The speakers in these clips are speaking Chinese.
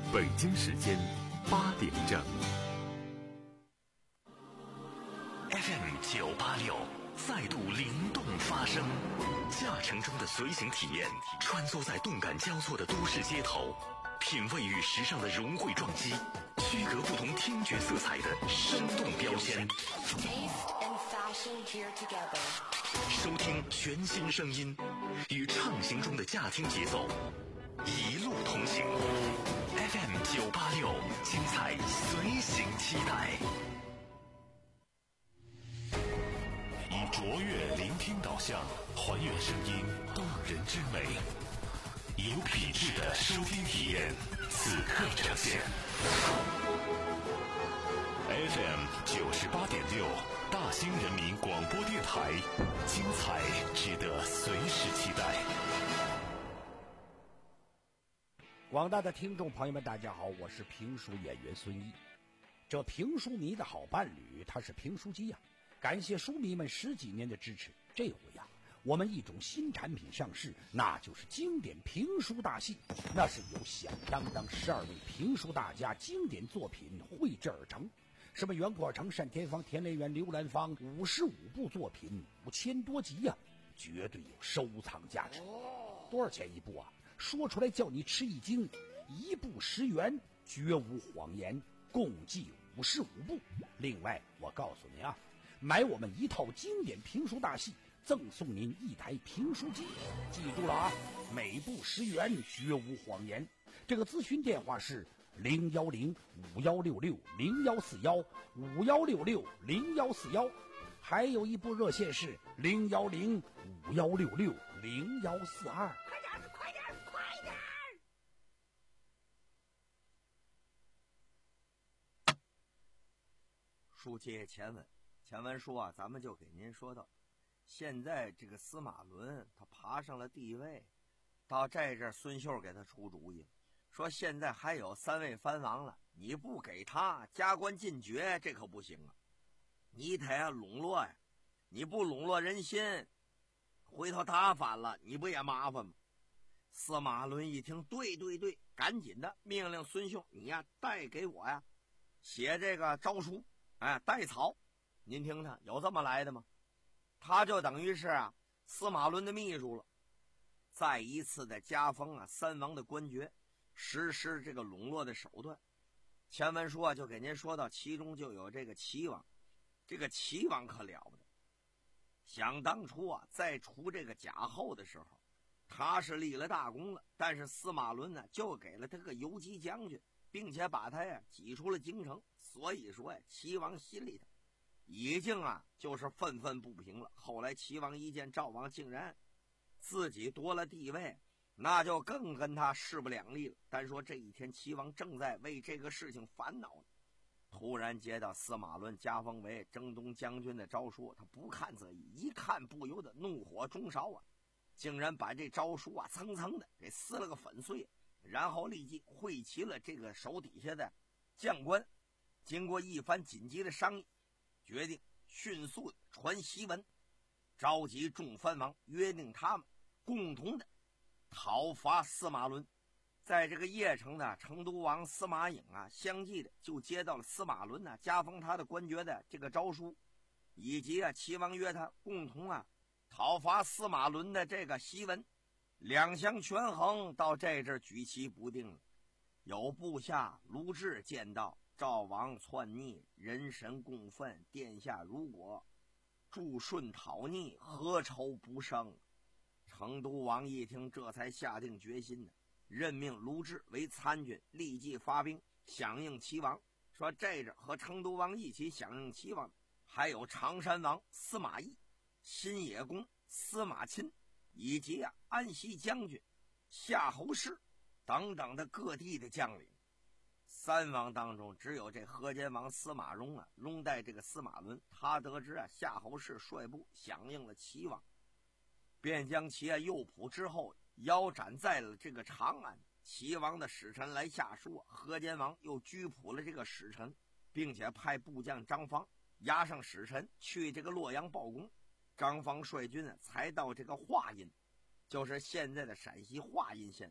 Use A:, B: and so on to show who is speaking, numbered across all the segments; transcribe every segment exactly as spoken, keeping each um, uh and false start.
A: 北京时间八点整。
B: F M 九八六再度灵动发声，驾乘中的随行体验，穿梭在动感交错的都市街头，品味与时尚的融汇撞击，区隔不同听觉色彩的生动标签。收听全新声音，与畅行中的驾听节奏，一路同行。F M 九八六，精彩随行期待。
C: 以卓越聆听导向，还原声音动人之美，有品质的收听体验，此刻呈现。F M 九十八点六，大兴人民广播电台，精彩值得随时期待。
D: 广大的听众朋友们，大家好，我是评书演员孙一。这评书迷的好伴侣，他是评书机呀、啊。感谢书迷们十几年的支持，这回呀、啊，我们一种新产品上市，那就是经典评书大戏。那是由响当当十二位评书大家经典作品绘制而成，什么袁阔成、单田芳、田连元、刘兰芳，五十五部作品，五千多集呀、啊，绝对有收藏价值。多少钱一部啊？说出来叫你吃一惊，一部十元，绝无谎言，共计五十五部。另外，我告诉你啊。买我们一套经典评书大戏，赠送您一台评书机，记住了啊！每部十元，绝无谎言。这个咨询电话是零幺零五幺六六零幺四幺五幺六六零幺四幺，还有一部热线是零幺零五幺六六零幺四二。
E: 快点，快点，快点！
F: 书接前文。前文书啊，咱们就给您说到，现在这个司马伦他爬上了帝位，到这阵孙秀给他出主意了，说现在还有三位藩王了，你不给他加官进爵，这可不行啊！你得啊笼络呀，你不笼络人心，回头打反了，你不也麻烦吗？司马伦一听，对对对，赶紧的命令孙秀，你呀带给我呀写这个诏书，哎，带草。您听听，有这么来的吗？他就等于是啊司马伦的秘书了。再一次的加封啊三王的官爵，实施这个笼络的手段。前文书啊就给您说到，其中就有这个齐王。这个齐王可了不得，想当初啊在除这个贾后的时候，他是立了大功了，但是司马伦呢就给了他个游击将军，并且把他呀挤出了京城。所以说呀，齐王心里头已经啊就是愤愤不平了。后来齐王一见赵王竟然自己夺了地位，那就更跟他势不两立了。单说这一天，齐王正在为这个事情烦恼呢，突然接到司马伦加封为征东将军的诏书，他不看则已，一看不由得怒火中烧啊，竟然把这诏书啊蹭蹭的给撕了个粉碎，然后立即汇齐了这个手底下的将官，经过一番紧急的商议，决定迅速的传檄文，召集众藩王，约定他们共同的讨伐司马伦。在这个邺城的成都王司马颖啊，相继的就接到了司马伦呢、啊、加封他的官爵的这个诏书，以及啊齐王约他共同啊讨伐司马伦的这个檄文。两相权衡，到这阵举棋不定了。有部下卢志见到赵王篡逆，人神共愤，殿下如果助顺讨逆，何愁不生？成都王一听，这才下定决心的，任命卢志为参军，立即发兵响应齐王。说这阵和成都王一起响应齐王，还有常山王司马懿、新野公司马钦，以及啊安西将军夏侯氏等等的各地的将领。三王当中，只有这河间王司马荣啊，拥戴这个司马伦，他得知啊夏侯氏率部响应了齐王，便将其啊诱捕之后，腰斩在了这个长安。齐王的使臣来下书，河间王又拘捕了这个使臣，并且派部将张方押上使臣去这个洛阳报功。张方率军啊，才到这个华阴，就是现在的陕西华阴县，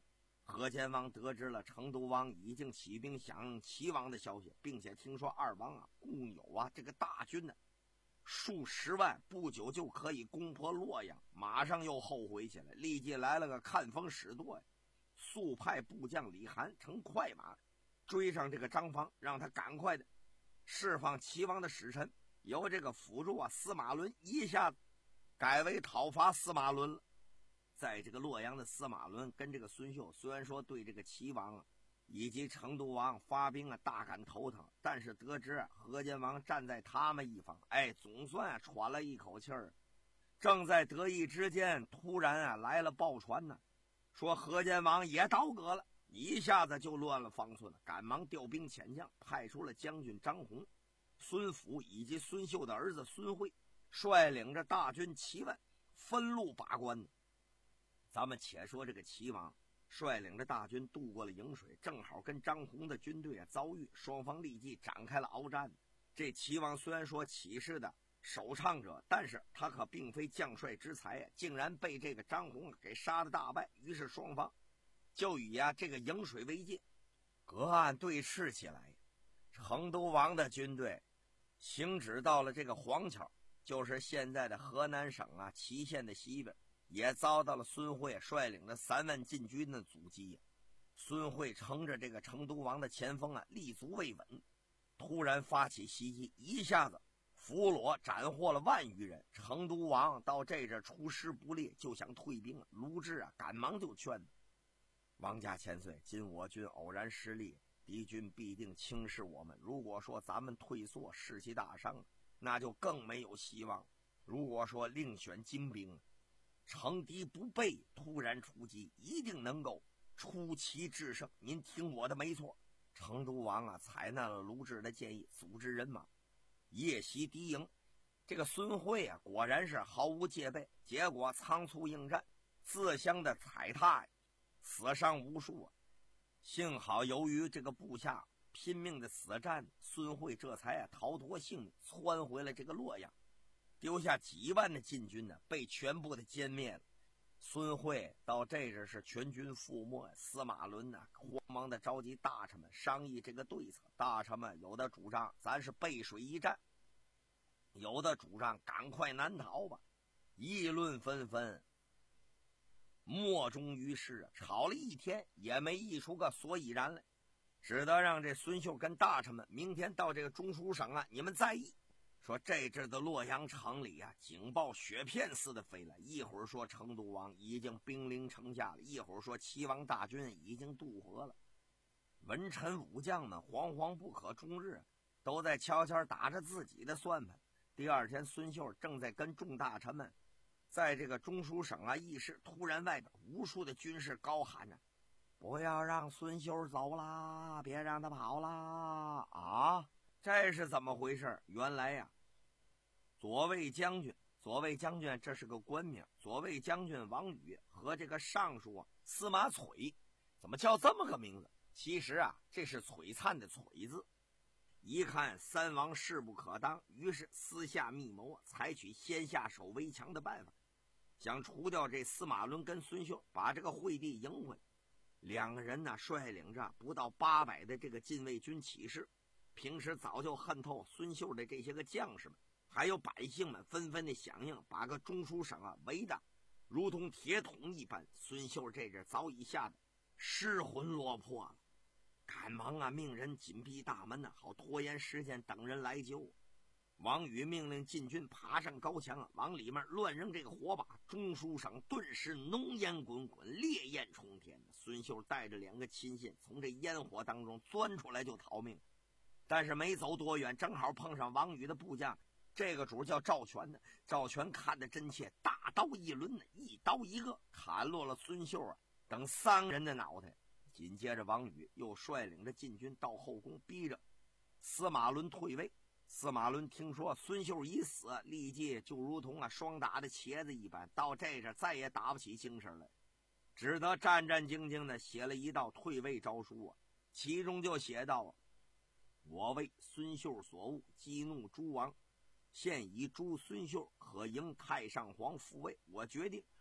F: 河间王得知了成都王已经起兵响应齐王的消息，并且听说二王啊共有啊这个大军呢数十万，不久就可以攻破洛阳，马上又后悔起来，立即来了个看风使舵呀，速派部将李涵乘快马追上这个张方，让他赶快的释放齐王的使臣，由这个辅助啊司马伦一下子改为讨伐司马伦了。在这个洛阳的司马伦跟这个孙秀虽然说对这个齐王啊以及成都王发兵啊大感头疼，但是得知啊河间王站在他们一方，哎，总算啊喘了一口气儿。正在得意之间，突然啊来了报传呢，说河间王也倒戈了，一下子就乱了方寸了，赶忙调兵遣将，派出了将军张宏、孙福以及孙秀的儿子孙惠，率领着大军七万，分路把关呢。咱们且说这个齐王率领着大军渡过了颍水，正好跟张宏的军队啊遭遇，双方立即展开了鏖战。这齐王虽然说起事的首倡者，但是他可并非将帅之才啊，竟然被这个张宏给杀得大败。于是双方就以啊这个颍水为界，隔岸对峙起来。成都王的军队行止到了这个黄桥，就是现在的河南省啊淇县的西边，也遭到了孙惠率领的三万禁军的阻击呀。孙惠乘着这个成都王的前锋啊，立足未稳，突然发起袭击，一下子俘虏斩获了万余人。成都王到这阵出师不利，就想退兵了。卢植啊，赶忙就劝他：王家千岁，今我军偶然失利，敌军必定轻视我们。如果说咱们退缩，士气大伤，那就更没有希望。如果说另选精兵，乘敌不备，突然出击，一定能够出奇制胜。您听我的没错。成都王啊，采纳了卢植的建议，组织人马夜袭敌营。这个孙惠啊，果然是毫无戒备，结果仓促应战，自相的踩踏呀，死伤无数啊。幸好由于这个部下拼命的死战，孙惠这才啊逃脱性命，窜回了这个洛阳，丢下几万的禁军呢，被全部的歼灭了。孙惠到这阵是全军覆没，司马伦呢慌忙的召集大臣们商议这个对策。大臣们有的主张咱是背水一战，有的主张赶快南逃吧，议论纷纷。莫衷于事啊，吵了一天也没议出个所以然来，只得让这孙秀跟大臣们明天到这个中书省啊，你们再议。说这阵的洛阳城里啊，警报雪片似的飞来，一会儿说成都王已经兵临城下了，一会儿说齐王大军已经渡河了。文臣武将们惶惶不可终日，都在悄悄打着自己的算盘。第二天，孙秀正在跟众大臣们在这个中书省啊议事，突然外边无数的军士高喊着：不要让孙秀走啦，别让他跑啦！啊，这是怎么回事？原来呀、啊左卫将军，左卫将军这是个官名，左卫将军王宇和这个尚书啊司马璀，怎么叫这么个名字？其实啊，这是璀璨的璀字。一看三王势不可当，于是私下密谋，采取先下手为强的办法，想除掉这司马伦跟孙秀，把这个惠帝迎回来。两个人呢，率领着不到八百的这个禁卫军起事，平时早就恨透孙秀的这些个将士们。还有百姓们纷纷的响应，把个中书省啊围得如同铁桶一般。孙秀这阵早已吓得失魂落魄了，赶忙啊命人紧闭大门呢、啊，好拖延时间等人来救。王宇命令禁军爬上高墙啊，往里面乱扔这个火把，中书省顿时浓烟滚滚，烈焰冲天。孙秀带着两个亲信从这烟火当中钻出来就逃命，但是没走多远，正好碰上王宇的部将。这个主叫赵全的，赵全看得真切，大刀一抡，一刀一个，砍落了孙秀啊等三人的脑袋。紧接着，王宇又率领着禁军到后宫，逼着司马伦退位。司马伦听说孙秀已死，立即就如同啊霜打的茄子一般，到这阵再也打不起精神来，只得战战兢兢的写了一道退位诏书啊，其中就写道啊：我为孙秀所误，激怒诸王。现以诛孙秀，可迎太上皇复位。我决定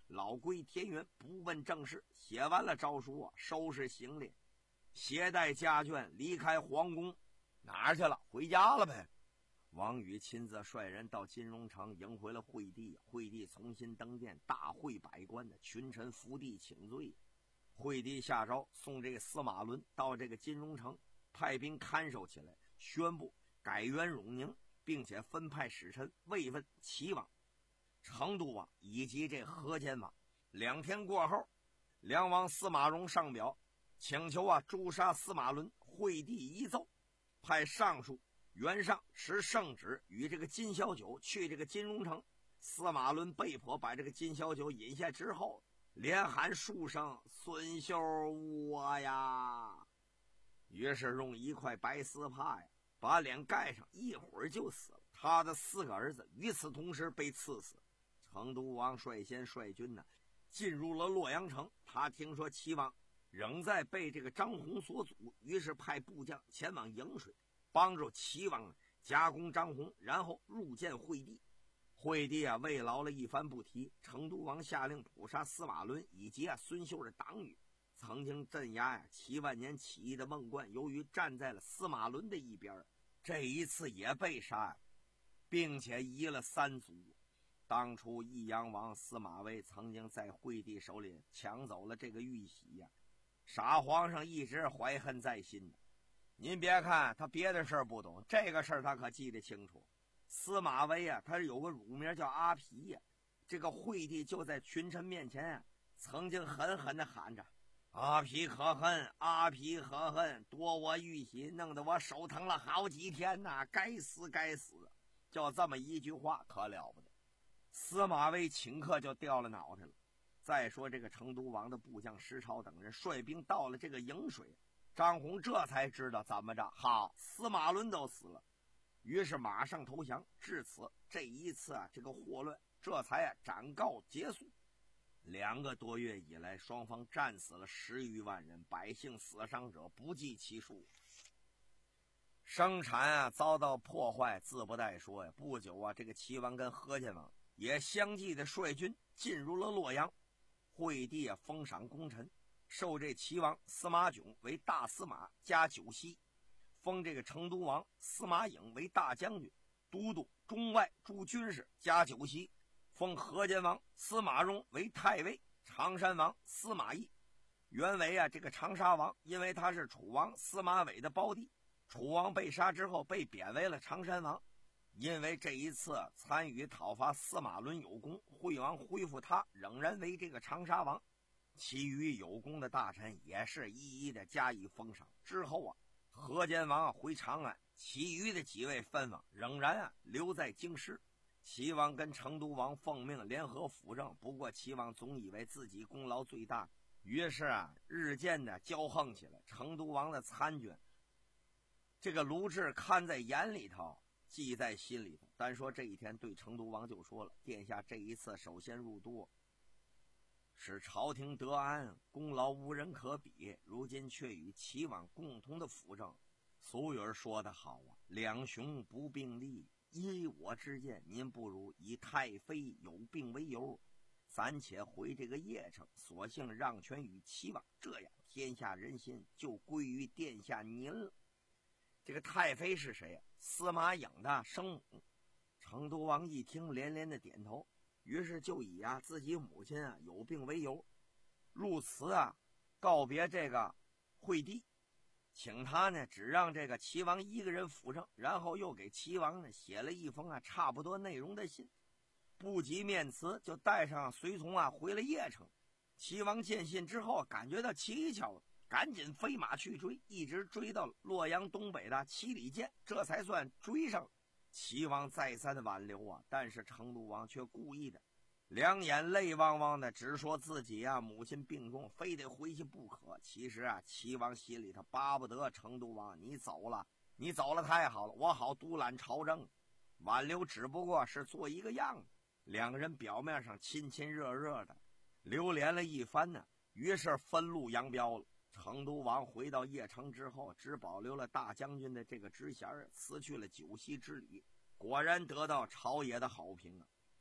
F: 老归田园，不问政事。写完了诏书啊，收拾行李，携带家眷离开皇宫。哪儿去了？回家了呗。王宇亲自率人到金融城迎回了惠帝，惠帝重新登殿，大会百官的群臣伏地请罪。惠帝下诏送这个司马伦到这个金融城，派兵看守起来，宣布改元永宁，并且分派使臣慰问齐王、成都王以及这河间王。两天过后，梁王司马荣上表请求啊诛杀司马伦。惠帝一奏，派尚书袁尚持圣旨与这个金小九去这个金融城。司马伦被迫把这个金小九引下之后，连喊数声孙秀我呀，于是用一块白丝帕呀把脸盖上，一会儿就死了。他的四个儿子与此同时被赐死。成都王率先率军呢进入了洛阳城，他听说齐王仍在被这个张宏所阻，于是派部将前往颍水，帮助齐王加攻张宏，然后入见惠帝。惠帝啊慰劳了一番不提，成都王下令捕杀司马伦以及啊孙秀的党羽。曾经镇压呀七万年起义的孟冠，由于站在了司马伦的一边，这一次也被杀，并且移了三族。当初益阳王司马威曾经在惠帝手里抢走了这个玉玺呀、啊，傻皇上一直怀恨在心的。您别看他别的事儿不懂，这个事儿他可记得清楚。司马威啊，他有个乳名叫阿皮呀、啊，这个惠帝就在群臣面前啊，曾经狠狠地喊着：“阿皮可恨，阿皮可恨，夺我玉玺，弄得我手疼了好几天呐、啊！该死，该死！”就这么一句话，可了不得。司马威顷刻就掉了脑袋了。再说这个成都王的部将石超等人率兵到了这个颍水，张宏这才知道怎么着，好，司马伦都死了，于是马上投降。至此，这一次啊，这个祸乱这才啊暂告结束。两个多月以来，双方战死了十余万人，百姓死伤者不计其数。生产啊遭到破坏，自不待说呀。不久啊，这个齐王跟河间王也相继的率军进入了洛阳。惠帝啊封赏功臣，授这齐王司马囧为大司马加九锡，封这个成都王司马颖为大将军、都督中外诸军事加九锡，封河间王司马荣为太尉、常山王司马懿。原为啊这个长沙王，因为他是楚王司马伟的胞弟，楚王被杀之后被贬为了常山王。因为这一次参与讨伐司马伦有功，惠王恢复他仍然为这个长沙王。其余有功的大臣也是一一的加以封赏。之后啊，河间王回长安，其余的几位藩王仍然啊留在京师。齐王跟成都王奉命联合辅政，不过齐王总以为自己功劳最大，于是啊日渐的骄横起来。成都王的参军这个卢志看在眼里头，记在心里头。单说这一天对成都王就说了：“殿下这一次首先入都，使朝廷得安，功劳无人可比，如今却与齐王共同的辅政。俗语说得好啊，两雄不并立。依我之见，您不如以太妃有病为由，暂且回这个邺城，索性让权于齐王，这样天下人心就归于殿下您了。”这个太妃是谁呀、啊？司马颖的生母。成都王一听，连连的点头，于是就以啊自己母亲啊有病为由，入祠啊告别这个惠帝，请他呢只让这个齐王一个人辅政，然后又给齐王呢写了一封啊差不多内容的信，不及面辞，就带上随从啊回了邺城。齐王见信之后感觉到蹊跷了，赶紧飞马去追，一直追到洛阳东北的七里涧，这才算追上。齐王再三的挽留啊，但是成都王却故意的两眼泪汪汪的，直说自己啊母亲病重，非得回去不可。其实啊，齐王心里头巴不得成都王你走了，你走了太好了，我好独揽朝政。挽留只不过是做一个样子。两个人表面上亲亲热热的流连了一番呢，于是分路扬镳了。成都王回到邺城之后，只保留了大将军的这个职衔，辞去了九锡之礼，果然得到朝野的好评啊。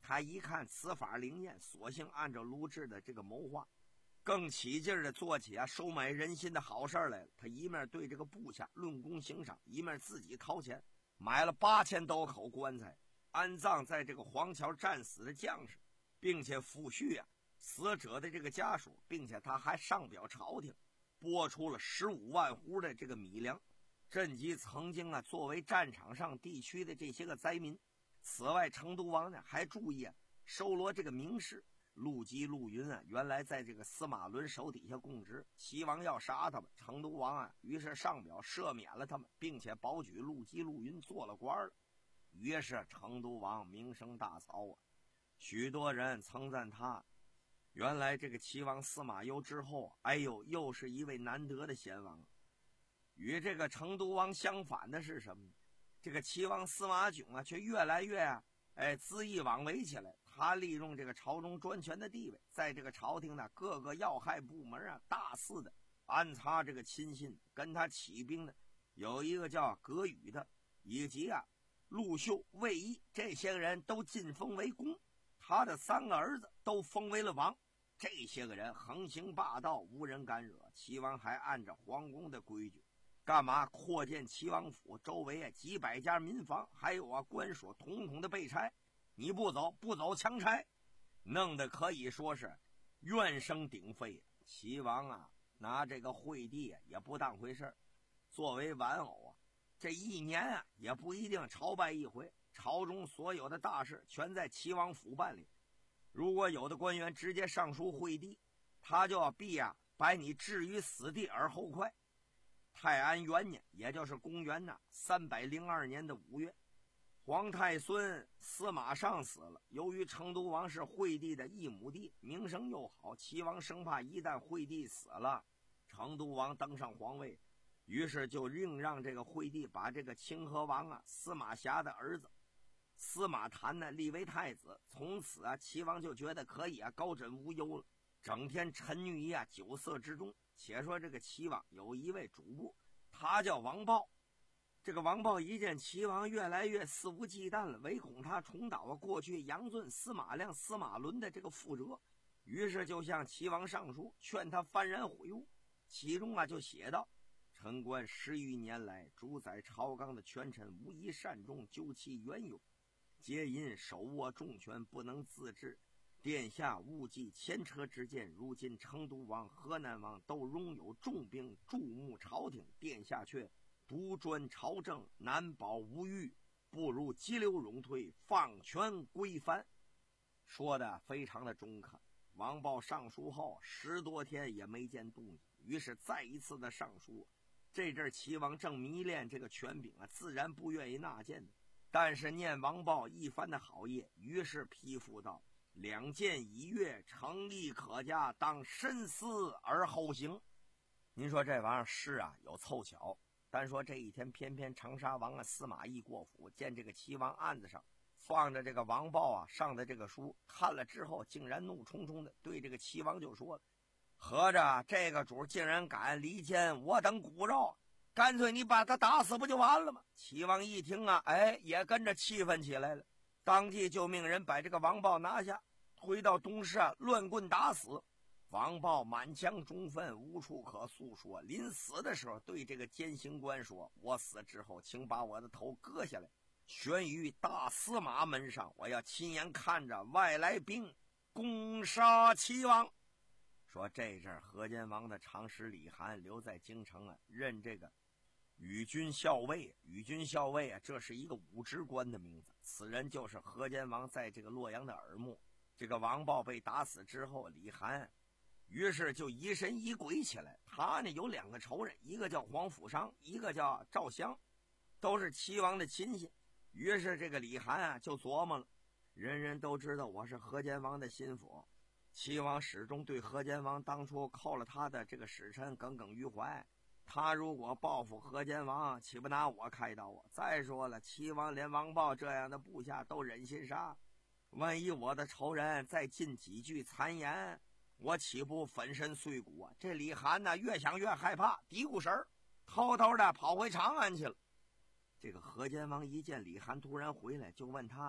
F: 他一看此法灵验，索性按照卢骥的这个谋划，更起劲儿的做起啊收买人心的好事来了。他一面对这个部下论功行赏，一面自己掏钱买了八千多口棺材，安葬在这个黄桥战死的将士，并且抚恤啊死者的这个家属，并且他还上表朝廷，拨出了十五万斛的这个米粮，赈济曾经啊作为战场上地区的这些个灾民。此外，成都王呢还注意啊收罗这个名士陆基、陆云啊，原来在这个司马伦手底下供职，齐王要杀他们，成都王啊于是上表赦免了他们，并且保举陆基、陆云做了官了。于是成都王名声大噪啊，许多人称赞他，原来这个齐王司马攸之后，哎呦，又是一位难得的贤王。与这个成都王相反的是什么呢？这个齐王司马囧啊，却越来越啊，哎，恣意妄为起来。他利用这个朝中专权的地位，在这个朝廷呢各个要害部门啊，大肆的安插这个亲信。跟他起兵的有一个叫葛宇的，以及啊陆秀、魏毅，这些个人都晋封为公，他的三个儿子都封为了王。这些个人横行霸道，无人敢惹。齐王还按照皇宫的规矩，干嘛扩建齐王府周围啊几百家民房，还有啊官所统统的被拆，你不走不走强拆，弄得可以说是怨声鼎沸。齐王啊拿这个惠帝啊也不当回事，作为玩偶啊，这一年啊也不一定朝拜一回，朝中所有的大事全在齐王府办理。如果有的官员直接上书惠帝，他就要必啊把你置于死地而后快。泰安元年，也就是公元呢三百零二年的五月，皇太孙司马尚死了。由于成都王是惠帝的异母弟，名声又好，齐王生怕一旦惠帝死了，成都王登上皇位，于是就另让这个惠帝把这个清河王啊司马峡的儿子司马谈呢立为太子。从此啊齐王就觉得可以啊高枕无忧了，整天沉溺于啊酒色之中。且说这个齐王有一位主簿，他叫王豹。这个王豹一见齐王越来越肆无忌惮了，唯恐他重蹈啊过去杨俊、司马亮、司马伦的这个覆辙，于是就向齐王上书，劝他幡然悔悟。其中啊就写道：臣观十余年来，主宰朝纲的权臣无一善终，究其缘由，皆因手握重权，不能自治。殿下误记前车之鉴，如今成都王、河南王都拥有重兵注目朝廷，殿下却独专朝政，难保无虞，不如急流勇退，放权归藩。说的非常的中肯。王豹上书后十多天也没见动静，于是再一次的上书。这阵齐王正迷恋这个权柄啊，自然不愿意纳谏的，但是念王豹一番的好意，于是批复道：两件已阅，诚意可嘉，当深思而后行。您说这玩意儿是啊有凑巧，单说这一天偏偏长沙王啊司马懿过府，见这个齐王案子上放着这个王豹啊上的这个书，看了之后竟然怒冲冲的对这个齐王就说了：合着这个主竟然敢离间我等骨肉，干脆你把他打死不就完了吗？齐王一听啊，哎，也跟着气愤起来了，当即就命人把这个王豹拿下，推到东市啊乱棍打死。王豹满腔中愤，无处可诉说，临死的时候对这个监刑官说：我死之后请把我的头割下来，悬于大司马门上，我要亲眼看着外来兵攻杀齐王。说这阵河间王的长史李涵留在京城啊，任这个宇军校尉。宇军校尉啊，这是一个武职官的名字，此人就是河间王在这个洛阳的耳目。这个王豹被打死之后，李涵于是就疑神疑鬼起来。他呢有两个仇人，一个叫黄甫商，一个叫赵襄，都是齐王的亲信。于是这个李涵啊就琢磨了，人人都知道我是河间王的心腹，齐王始终对河间王当初扣了他的这个使臣耿耿于怀，他如果报复河间王，岂不拿我开刀啊？再说了，齐王连王豹这样的部下都忍心杀，万一我的仇人再进几句谗言，我岂不粉身碎骨啊？这李涵呢越想越害怕，嘀咕神儿，偷偷的跑回长安去了。这个河间王一见李涵突然回来，就问他：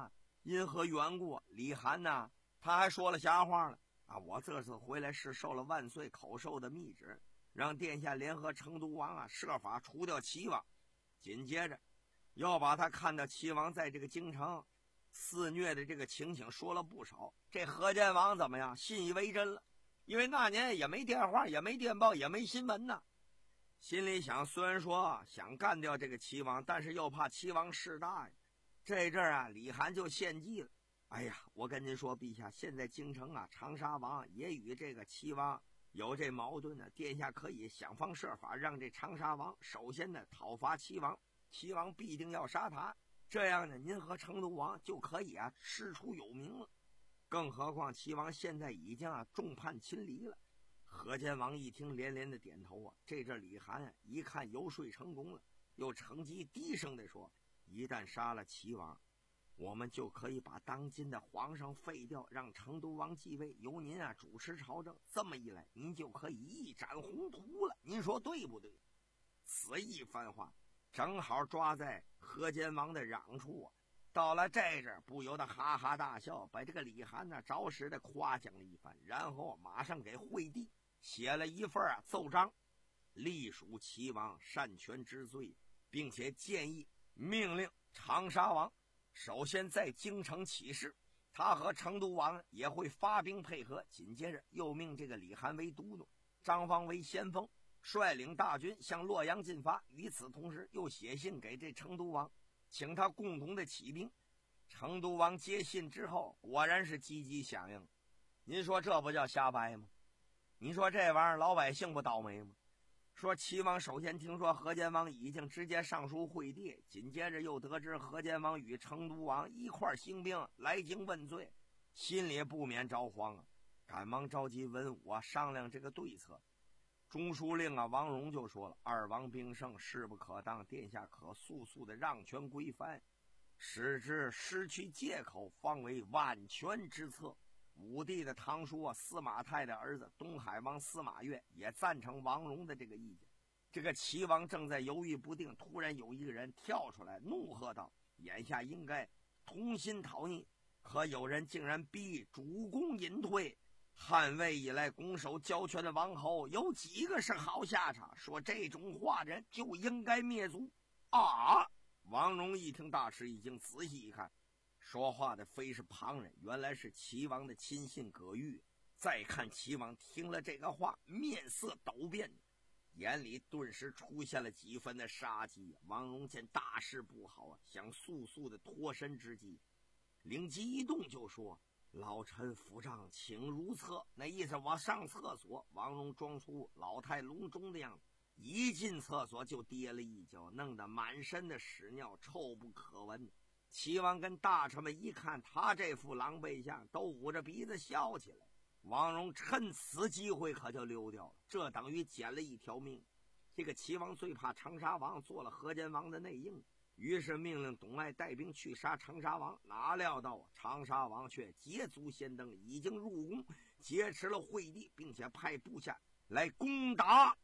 F: 因何缘故，李涵呢，他还说了瞎话了啊！我这次回来是受了万岁口授的密旨，让殿下联合成都王啊，设法除掉齐王。紧接着，又把他看到齐王在这个京城肆虐的这个情形说了不少。这河间王怎么样？信以为真了，因为那年也没电话，也没电报，也没新闻呢。心里想，虽然说想干掉这个齐王，但是又怕齐王势大呀。这阵儿啊，李涵就献计了。哎呀，我跟您说，陛下，现在京城啊，长沙王也与这个齐王有这矛盾呢。殿下可以想方设法让这长沙王首先呢讨伐齐王，齐王必定要杀他。这样呢，您和成都王就可以啊师出有名了。更何况齐王现在已经啊众叛亲离了。河间王一听，连连的点头啊。这阵李涵啊一看游说成功了，又乘机低声的说：一旦杀了齐王，我们就可以把当今的皇上废掉，让成都王继位，由您啊主持朝政。这么一来，您就可以一展宏图了。您说对不对？此一番话正好抓在河间王的嚷处啊。到了这阵，不由得哈哈大笑，把这个李涵呢着实的夸奖了一番，然后马上给惠帝写了一份啊奏章，隶属齐王擅权之罪，并且建议命令长沙王首先在京城起事，他和成都王也会发兵配合。紧接着又命这个李涵为都督，张方为先锋，率领大军向洛阳进发。与此同时，又写信给这成都王，请他共同的起兵。成都王接信之后，果然是积极响应。您说这不叫瞎掰吗？您说这玩意儿老百姓不倒霉吗？说齐王首先听说河间王已经直接上书惠帝，紧接着又得知河间王与成都王一块兴兵来京问罪，心里不免着慌啊，赶忙召集文武啊商量这个对策。中书令啊王荣就说了：二王兵胜，势不可当，殿下可速速的让权归藩，使之失去借口，方为万全之策。武帝的堂叔啊司马泰的儿子东海王司马越也赞成王荣的这个意见。这个齐王正在犹豫不定，突然有一个人跳出来怒喝道：眼下应该同心讨逆，可有人竟然逼主公隐退，汉魏以来拱手交权的王侯有几个是好下场？说这种话的人就应该灭族啊！王荣一听大吃一惊，仔细一看，说话的非是旁人，原来是齐王的亲信葛玉。再看齐王听了这个话，面色陡变，眼里顿时出现了几分的杀机。王荣见大事不好啊，想速速的脱身之际，灵机一动就说：老臣府帐请如厕。那意思我上厕所。王荣装出老态龙钟的样子，一进厕所就跌了一跤，弄得满身的屎尿，臭不可闻。齐王跟大臣们一看他这副狼狈相，都捂着鼻子笑起来。王荣趁此机会可就溜掉了，这等于捡了一条命。这个齐王最怕长沙王做了河间王的内应，于是命令董爱带兵去杀长沙王。哪料到啊，长沙王却捷足先登，已经入宫劫持了惠帝，并且派部下来攻打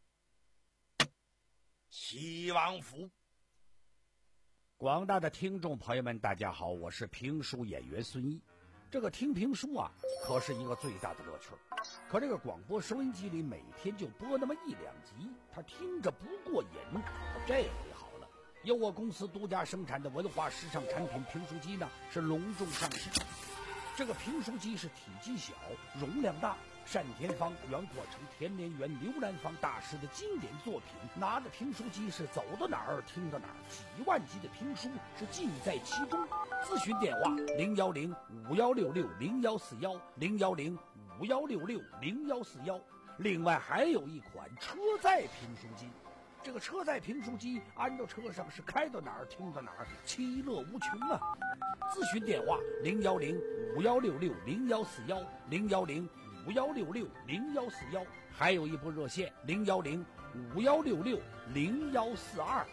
F: 齐王府。
D: 广大的听众朋友们，大家好，我是评书演员孙一。这个听评书啊，可是一个最大的乐趣。可这个广播收音机里每天就播那么一两集，他听着不过瘾。这回好了，由我公司独家生产的文化时尚产品评书机呢，是隆重上市。这个评书机是体积小，容量大，单田芳、袁阔成、田连元、刘兰芳大师的经典作品。拿着评书机是走到哪儿听到哪儿，几万集的评书是尽在其中。咨询电话零幺零五幺六六零幺四幺零幺零五幺六六零幺四幺。另外还有一款车载评书机，这个车载评书机安到车上是开到哪儿听到哪儿，其乐无穷啊！咨询电话零幺零五幺六六零幺四幺零幺零五幺六六零幺四幺，还有一部热线零幺零五幺六六零幺四二。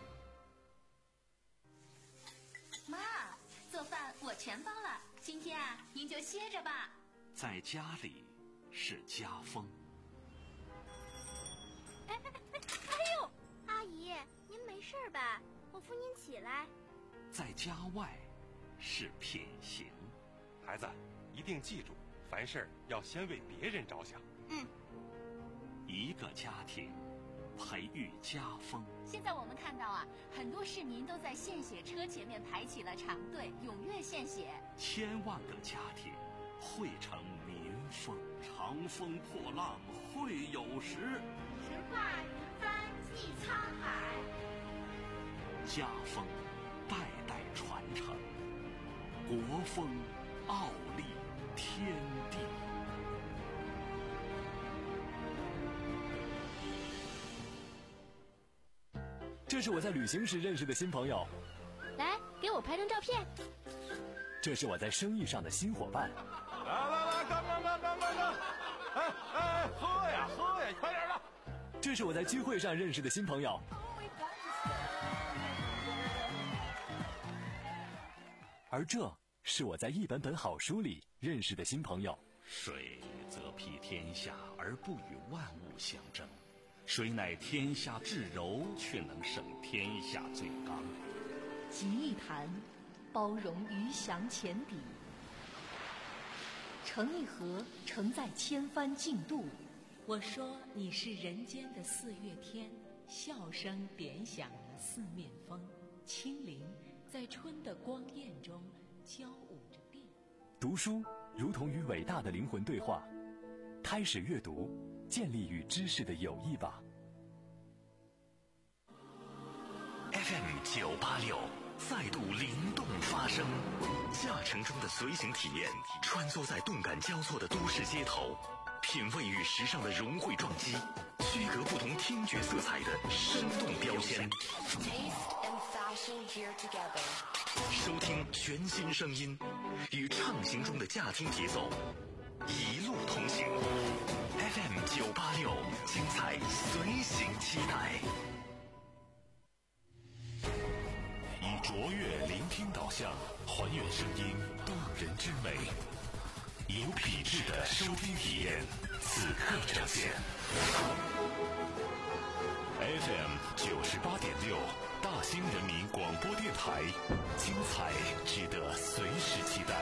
G: 妈，做饭我全包了，今天啊，您就歇着吧。
B: 在家里是家风。
E: 哎哎哎哎呦，阿姨，您没事吧？我扶您起来。
B: 在家外是品行。
H: 孩子，一定记住，凡事要先为别人着想。
G: 嗯。
B: 一个家庭培育家风。
G: 现在我们看到啊，很多市民都在献血车前面排起了长队，踊跃献血。
B: 千万个家庭汇成民风。长风破浪会有时，
E: 神话云帆济沧海。
B: 家风代代传承，国风傲立天地。
I: 这是我在旅行时认识的新朋友，
E: 来，给我拍张照片。
I: 这是我在生意上的新伙伴。
J: 来来来，干干干干干干！哎哎，喝呀喝呀，快点的！
I: 这是我在聚会上认识的新朋友。而这是我在一本本好书里认识的新朋友。
B: 水则披天下而不与万物相争，水乃天下至柔，却能胜天下最刚。
K: 集一坛，包容鱼翔浅底；盛一盒，承载千帆竞渡。
L: 我说你是人间的四月天，笑声点响了四面风，清灵在春的光艳中交舞着变。
I: 读书如同与伟大的灵魂对话，开始阅读，建立与知识的友谊吧。
B: F M 九八六再度灵动发声，驾乘中的随行体验，穿梭在动感交错的都市街头，品味与时尚的融汇撞击，区隔不同听觉色彩的生动标签。收听全新声音，与畅行中的驾听节奏，一路同行。F M 九八六，精彩随行期待。
C: 以卓越聆听导向，还原声音动人之美，有品质的收听体验，此刻呈现。F M 九十八点六，大兴人民广播电台，精彩值得随时期待。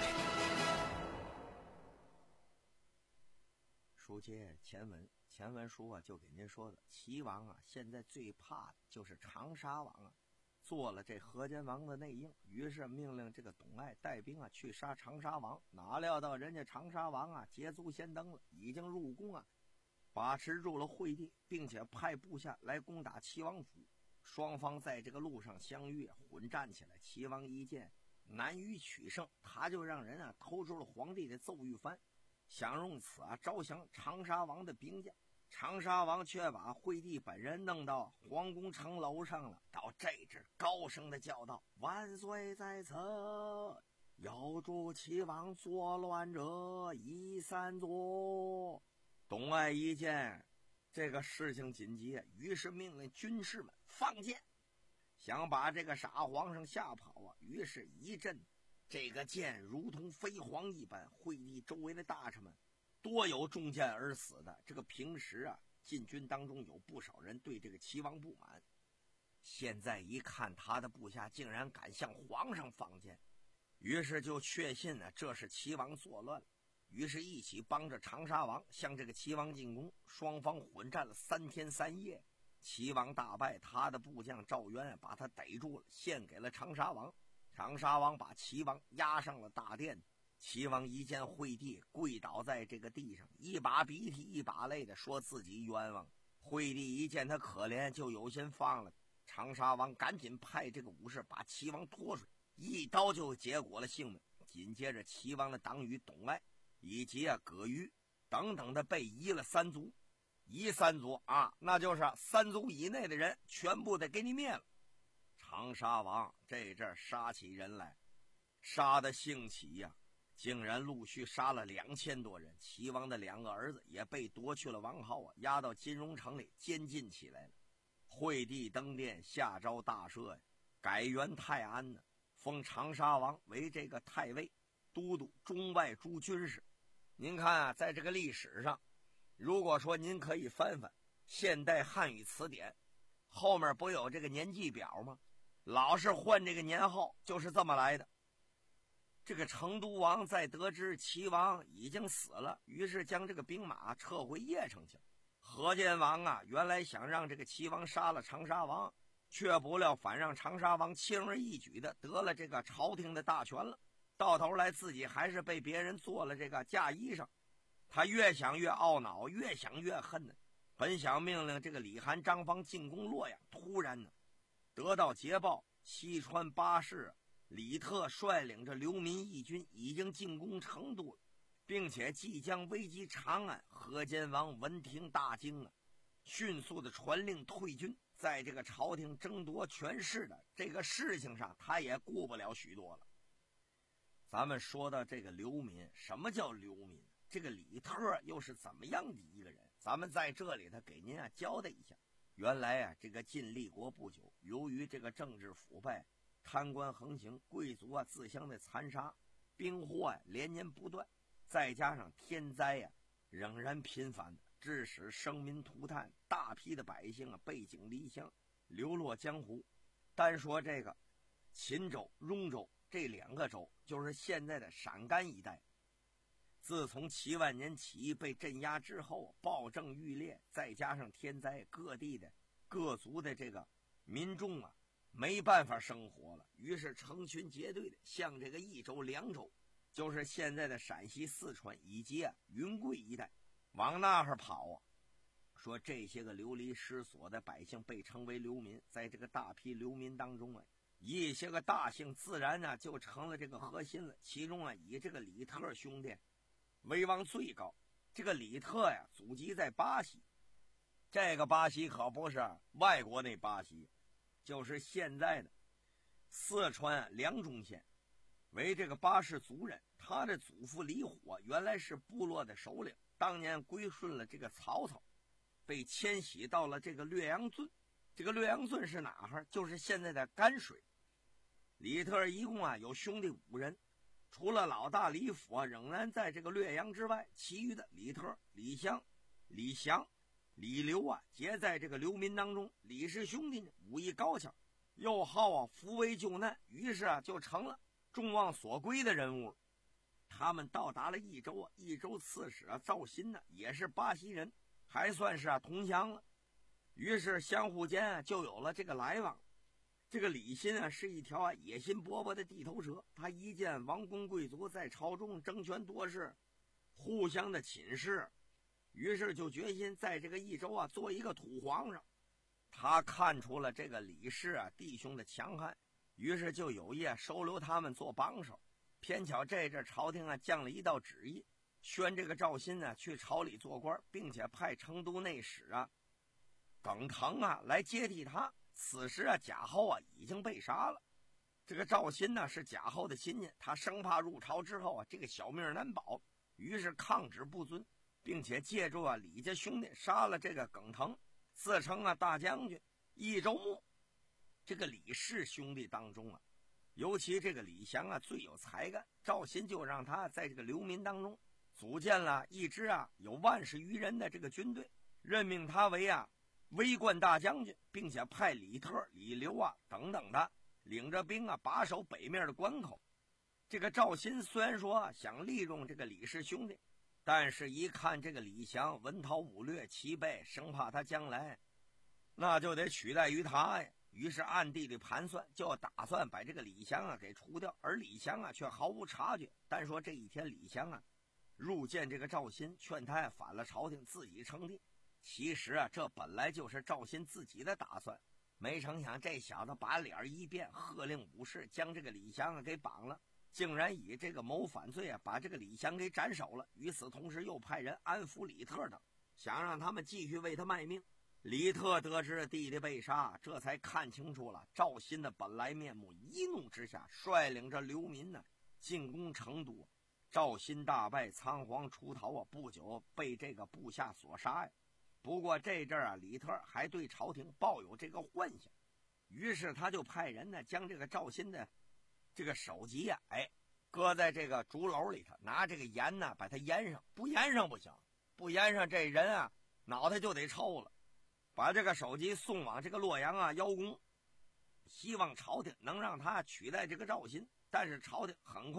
F: 书接前文，前文书啊就给您说的，齐王啊现在最怕的就是长沙王啊做了这河间王的内应，于是命令这个董爱带兵啊去杀长沙王。哪料到人家长沙王啊捷足先登了，已经入宫啊，把持住了会地，并且派部下来攻打齐王府。双方在这个路上相遇，混战起来。齐王一见难于取胜，他就让人啊偷出了皇帝的奏谕幡，想用此啊招降长沙王的兵将。长沙王却把惠帝本人弄到皇宫城楼上了，到这阵高声的叫道：“万岁在此，要助齐王作乱者一散左。”董爱一见这个事情紧急，于是命令军士们放箭，想把这个傻皇上吓跑啊。于是一阵这个箭如同飞蝗一般，惠帝周围的大臣们多有中箭而死的。这个平时啊禁军当中有不少人对这个齐王不满，现在一看他的部下竟然敢向皇上放箭，于是就确信呢这是齐王作乱了，于是一起帮着长沙王向这个齐王进攻。双方混战了三天三夜，齐王大败，他的部将赵渊把他逮住了，献给了长沙王。长沙王把齐王押上了大殿。齐王一见惠帝跪倒在这个地上，一把鼻涕一把泪的说自己冤枉。惠帝一见他可怜，就有心放了。长沙王赶紧派这个武士把齐王拖出来，一刀就结果了性命。紧接着齐王的党羽董爱以及啊葛瑜等等的被移了三族，移三族啊，那就是三族以内的人全部得给你灭了。长沙王这阵杀起人来，杀的兴起呀、啊，竟然陆续杀了两千多人。齐王的两个儿子也被夺去了王号啊，押到金融城里监禁起来了。惠帝登殿下诏大赦呀，改元泰安呢，封长沙王为这个太尉，都督中外诸军事。您看啊，在这个历史上，如果说您可以翻翻现代汉语词典，后面不有这个年纪表吗？老是换这个年号就是这么来的。 这个成都王在得知齐王已经死了，于是将这个兵马撤回邺城去。河间王啊，原来想让这个齐王杀了长沙王，却不料反让长沙王轻而易举的得了这个朝廷的大权了，到头来自己还是被别人做了这个嫁衣裳。他越想越懊恼，越想越恨呢。本想命令这个李涵、张方进攻洛阳，突然呢得到捷报，西川巴士李特率领着流民义军已经进攻成都了，并且即将危及长安。河间王闻听大惊啊，迅速的传令退军。在这个朝廷争夺权势的这个事情上，他也顾不了许多了。咱们说到这个流民，什么叫流民？这个李特又是怎么样的一个人？咱们在这里他给您啊交代一下。原来啊，这个晋立国不久，由于这个政治腐败、贪官横行，贵族啊自相的残杀，兵祸呀、啊、连年不断，再加上天灾呀、啊、仍然频繁的，致使生民涂炭，大批的百姓啊背井离乡，流落江湖。单说这个秦州、雍州这两个州，就是现在的陕甘一带，自从七万年起义被镇压之后，暴政愈烈，再加上天灾，各地的各族的这个民众啊没办法生活了，于是成群结队的向这个益州、凉州，就是现在的陕西、四川以及啊云贵一带往那儿跑啊。说这些个流离失所的百姓被称为流民，在这个大批流民当中啊，一些个大姓自然呢就成了这个核心了。其中啊，以这个李特兄弟威望最高。这个李特呀，祖籍在巴西，这个巴西可不是外国那巴西，就是现在的四川凉中县，为这个巴氏族人。他的祖父李火原来是部落的首领，当年归顺了这个曹操，被迁徙到了这个略阳郡。这个略阳郡是哪儿？就是现在的甘水。李特一共啊有兄弟五人，除了老大李辅啊仍然在这个略阳之外，其余的李特、李湘、李祥、李刘啊皆在这个流民当中。李氏兄弟呢武艺高强，又好啊扶危救难，于是啊就成了众望所归的人物。他们到达了益州啊，益州刺史啊赵鑫呢也是巴西人，还算是啊同乡了，于是相互间啊就有了这个来往。这个李欣啊是一条啊野心勃勃的地头蛇，他一见王公贵族在朝中争权夺势，互相的侵蚀，于是就决心在这个益州啊做一个土皇上。他看出了这个李氏啊弟兄的强悍，于是就有意啊收留他们做帮手。偏巧这阵朝廷啊降了一道旨意，宣这个赵鑫啊去朝里做官，并且派成都内史啊耿腾啊来接替他。此时啊贾后啊已经被杀了。这个赵鑫呢是贾后的亲戚，他生怕入朝之后啊这个小命难保，于是抗旨不遵，并且借助啊李家兄弟杀了这个耿腾，自称啊大将军。益州牧这个李氏兄弟当中啊，尤其这个李祥啊最有才干，赵鑫就让他在这个流民当中组建了一支啊有万十余人的这个军队，任命他为啊威冠大将军，并且派李特、李刘啊等等的领着兵啊把守北面的关口。这个赵鑫虽然说、啊、想利用这个李氏兄弟，但是一看这个李祥文韬武略齐备，生怕他将来那就得取代于他呀，于是暗地里盘算，就打算把这个李祥啊给除掉。而李祥啊却毫无察觉。单说这一天李祥啊入见这个赵鑫，劝他呀反了朝廷，自己称帝。其实啊这本来就是赵鑫自己的打算，没成想这小子把脸一变，喝令武士将这个李祥啊给绑了，竟然以这个谋反罪啊把这个李祥给斩首了。与此同时又派人安抚李特等，想让他们继续为他卖命。李特得知弟弟被杀，这才看清楚了赵鑫的本来面目，一怒之下率领着流民呢进攻成都。赵鑫大败，仓皇出逃啊，不久被这个部下所杀呀。不过这阵啊李特还对朝廷抱有这个幻想，于是他就派人呢将这个赵鑫的这个首级啊哎搁在这个竹篓里头，拿这个盐呢把它腌上，不腌上不行，不腌上这人啊脑袋就得臭了。把这个首级送往这个洛阳啊邀功，希望朝廷能让他取代这个赵鑫。但是朝廷很快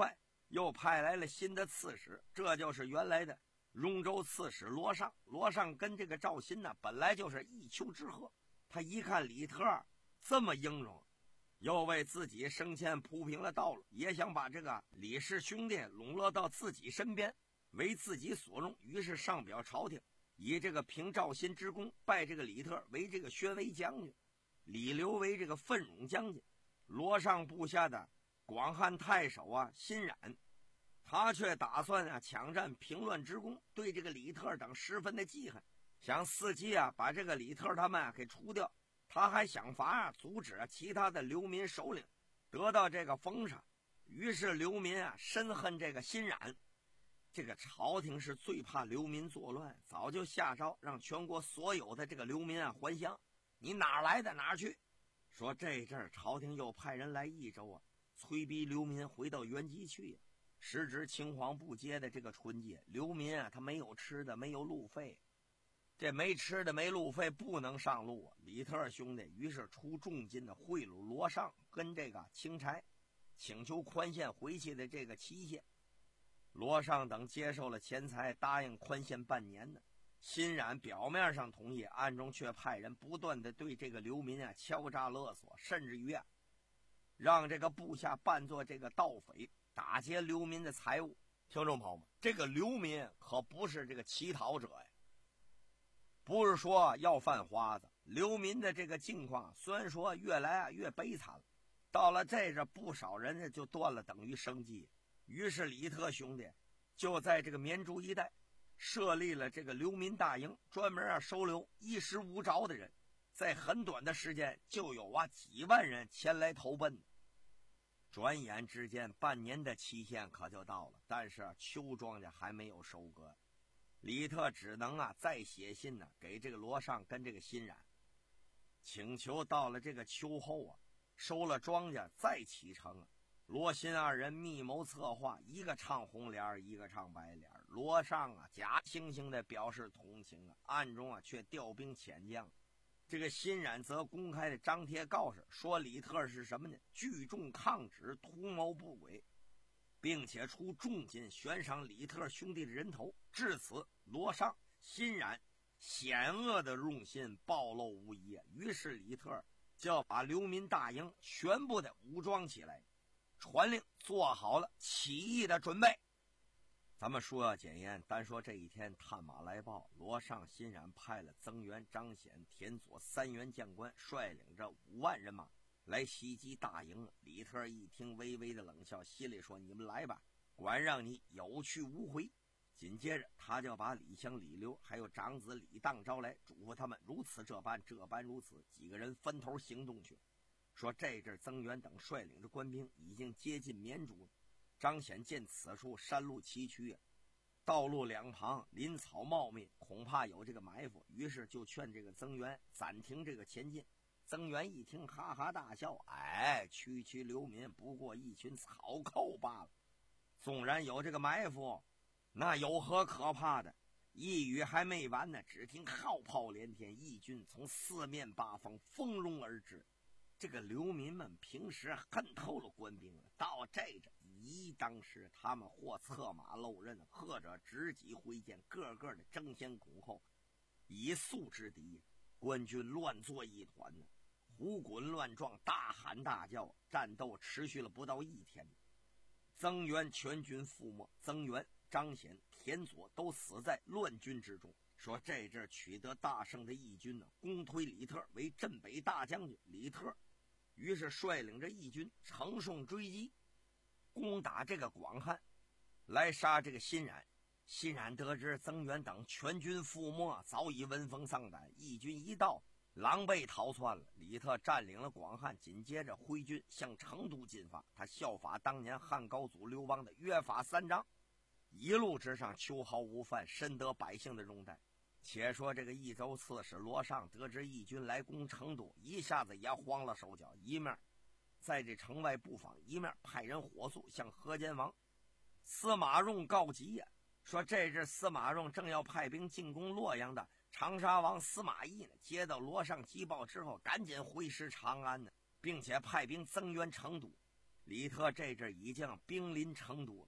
F: 又派来了新的刺史，这就是原来的荣州刺史罗尚。罗尚跟这个赵鑫呢，本来就是一丘之貉。他一看李特这么英勇，又为自己升迁铺平了道路，也想把这个李氏兄弟笼络到自己身边，为自己所用。于是上表朝廷，以这个凭赵鑫之功，拜这个李特为这个宣威将军，李刘为这个奋勇将军。罗尚部下的广汉太守啊辛冉，他却打算啊抢占平乱之功，对这个李特等十分的记恨，想伺机啊把这个李特他们啊给除掉。他还想法啊阻止啊其他的流民首领得到这个封赏。于是流民啊深恨这个辛冉。这个朝廷是最怕流民作乱，早就下诏让全国所有的这个流民啊还乡，你哪来的哪去。说这阵儿朝廷又派人来益州啊，催逼流民回到原籍去啊。时值青黄不接的这个春节，流民啊他没有吃的，没有路费，这没吃的没路费不能上路啊。李特兄弟于是出重金的贿赂罗尚跟这个钦差，请求宽限回去的这个期限。罗尚等接受了钱财，答应宽限半年呢。辛冉表面上同意，暗中却派人不断的对这个流民啊敲诈勒索，甚至于啊让这个部下扮作这个盗匪，打劫流民的财物。听众朋友们，这个流民可不是这个乞讨者呀，不是说要饭花子。流民的这个境况虽然说越来啊越悲惨了，到了这这不少人就断了等于生计。于是李特兄弟就在这个绵竹一带设立了这个流民大营，专门啊收留衣食无着的人。在很短的时间就有啊几万人前来投奔。转眼之间半年的期限可就到了，但是啊秋庄稼还没有收割，李特只能啊再写信呢、啊、给这个罗尚跟这个辛冉，请求到了这个秋后啊收了庄稼再启程啊。罗辛二人密谋策划，一个唱红脸，一个唱白脸。罗尚啊假惺惺的表示同情啊，暗中啊却调兵遣将。这个辛冉则公开的张贴告示，说李特是什么呢？聚众抗旨，图谋不轨，并且出重金悬赏李特兄弟的人头。至此，罗尚、辛冉险恶的用心暴露无遗啊。于是李特就要把流民大营全部的武装起来，传令做好了起义的准备。咱们说要简言，单说这一天探马来报，罗尚、辛冉派了增援、张显、田佐三员将官，率领着五万人马来袭击大营。李特一听微微的冷笑，心里说：你们来吧，管让你有去无回。紧接着他就把李湘、李刘还有长子李当招来，嘱咐他们如此这般，这般如此。几个人分头行动去，说这阵增援等率领着官兵已经接近绵竹。张显见此处山路崎岖，道路两旁林草茂密，恐怕有这个埋伏，于是就劝这个增援暂停这个前进。增援一听哈哈大笑，哎，区区流民不过一群草寇罢了，纵然有这个埋伏，那有何可怕的？一语还没完呢，只听号炮连天，义军从四面八方蜂拥而至。这个流民们平时恨透了官兵了，到这阵一当时他们或策马漏刃，或者执戟挥剑，个个的争先恐后，以速之敌，官军乱作一团呢，胡滚乱撞，大喊大叫，战斗持续了不到一天。增援全军覆没，增援、张显、田佐都死在乱军之中。说这阵取得大胜的义军呢，公推李特为镇北大将军。李特于是率领着义军乘胜追击，攻打这个广汉，来杀这个辛冉。辛冉得知增援等全军覆没，早已闻风丧胆，义军一到，狼狈逃窜了。李特占领了广汉，紧接着挥军向成都进发。他效法当年汉高祖刘邦的约法三章，一路之上秋毫无犯，深得百姓的拥戴。且说这个益州刺史罗尚得知义军来攻成都，一下子也慌了手脚，一面在这城外布防，一面派人火速向河间王司马仲告急呀、啊，说这阵司马仲正要派兵进攻洛阳的长沙王司马懿呢，接到罗尚急报之后，赶紧挥师长安呢，并且派兵增援成都。李特这阵已经兵临成都了，